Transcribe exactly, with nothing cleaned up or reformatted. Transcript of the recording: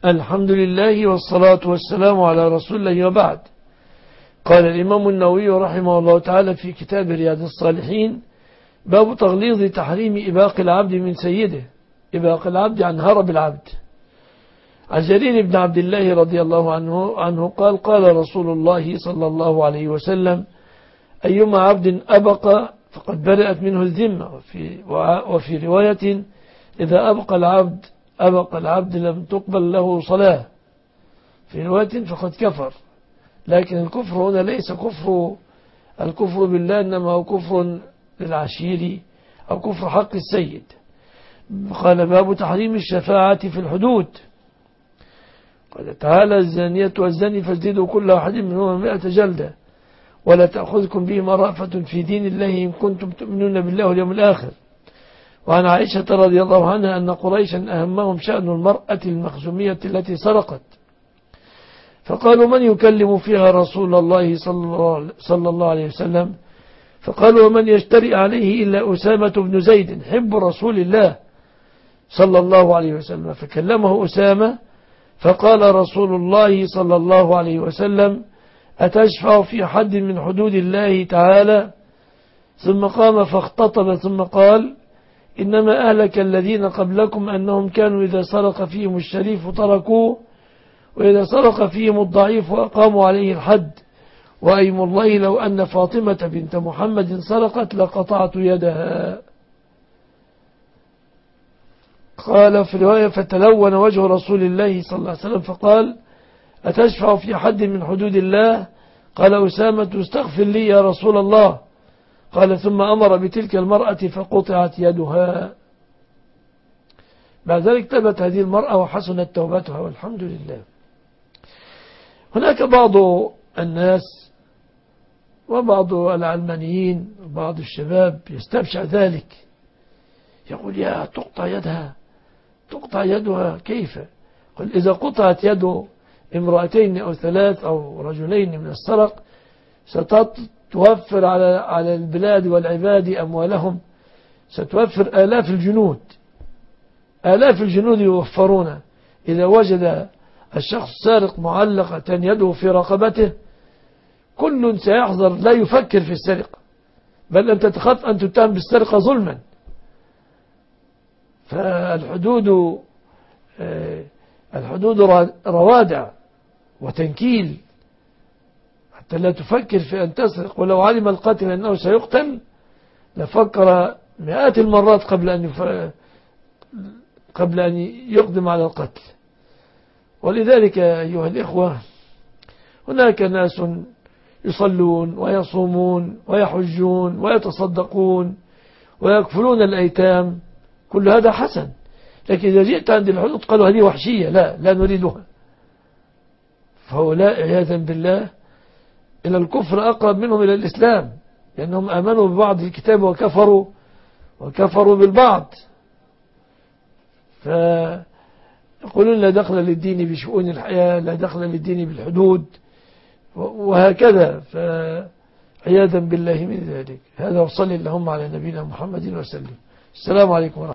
الحمد لله والصلاة والسلام على رسول الله وبعد. قال الإمام النووي رحمه الله تعالى في كتاب رياض الصالحين: باب تغليظ تحريم إباق العبد من سيده. إباق العبد عن هرب العبد. عن جرير بن عبد الله رضي الله عنه, عنه قال: قال رسول الله صلى الله عليه وسلم: أيما عبد أبق فقد برئت منه الذمة. وفي, وفي رواية: إذا أبق العبد أبق العبد لم تقبل له صلاة. في رواية: فقد كفر. لكن الكفر هنا ليس كفر الكفر بالله، إنما هو كفر للعشير أو كفر حق السيد. قال: باب تحريم الشفاعة في الحدود. قال تعالى: الزانية والزاني فاجلدوا كل واحد منهما مئة جلدة ولا تأخذكم بهما رأفة في دين الله إن كنتم تؤمنون بالله واليوم الآخر. وعن عائشة رضي الله عنها أن قريشا أهمهم شأن المرأة المخزومية التي سرقت، فقالوا: من يكلم فيها رسول الله صلى الله عليه وسلم؟ فقالوا: ومن يشتري عليه إلا أسامة بن زيد حب رسول الله صلى الله عليه وسلم. فكلمه أسامة فقال رسول الله صلى الله عليه وسلم: أتشفع في حد من حدود الله تعالى؟ ثم قام فاختطب ثم قال: إنما أهلك الذين قبلكم أنهم كانوا إذا سرق فيهم الشريف تركوه، وإذا سرق فيهم الضعيف وأقاموا عليه الحد. وأيم الله لو أن فاطمة بنت محمد سرقت لقطعت يدها. قال في رواية: فتلون وجه رسول الله صلى الله عليه وسلم فقال: أتشفع في حد من حدود الله؟ قال أسامة: استغفر لي يا رسول الله. قال: ثم أمر بتلك المرأة فقطعت يدها. بعد ذلك تبت هذه المرأة وحسنت توبتها والحمد لله. هناك بعض الناس وبعض العلمانيين وبعض الشباب يستبشع ذلك، يقول: يا تقطع يدها تقطع يدها كيف؟ قل: إذا قطعت يد امرأتين أو ثلاث أو رجلين من السرق ستوفر على على البلاد والعباد أموالهم، ستوفر آلاف الجنود آلاف الجنود يوفرون. إذا وجد الشخص سارق معلقة يده في رقبته كل سيحذر، لا يفكر في السرقة، بل أن تتخاف أن تتهم بالسرقة ظلما. فالحدود الحدود روادع وتنكيل حتى لا تفكر في أن تسرق. ولو علم القاتل أنه سيقتل لفكر مئات المرات قبل أن يف... قبل أن يقدم على القتل. ولذلك أيها الإخوة، هناك ناس يصلون ويصومون ويحجون ويتصدقون ويكفلون الأيتام، كل هذا حسن. لكن إذا جئت عند الحدود قالوا هذه وحشية، لا لا نريدها. فهؤلاء عياذا بالله إلى الكفر أقرب منهم إلى الإسلام، لأنهم آمنوا ببعض الكتاب وكفروا وكفروا بالبعض. فيقولون لا دخل للدين بشؤون الحياة، لا دخل للدين بالحدود، وهكذا. فعياذا بالله من ذلك. هذا وصلي اللهم على نبينا محمد وسلم. السلام عليكم ورحمة الله.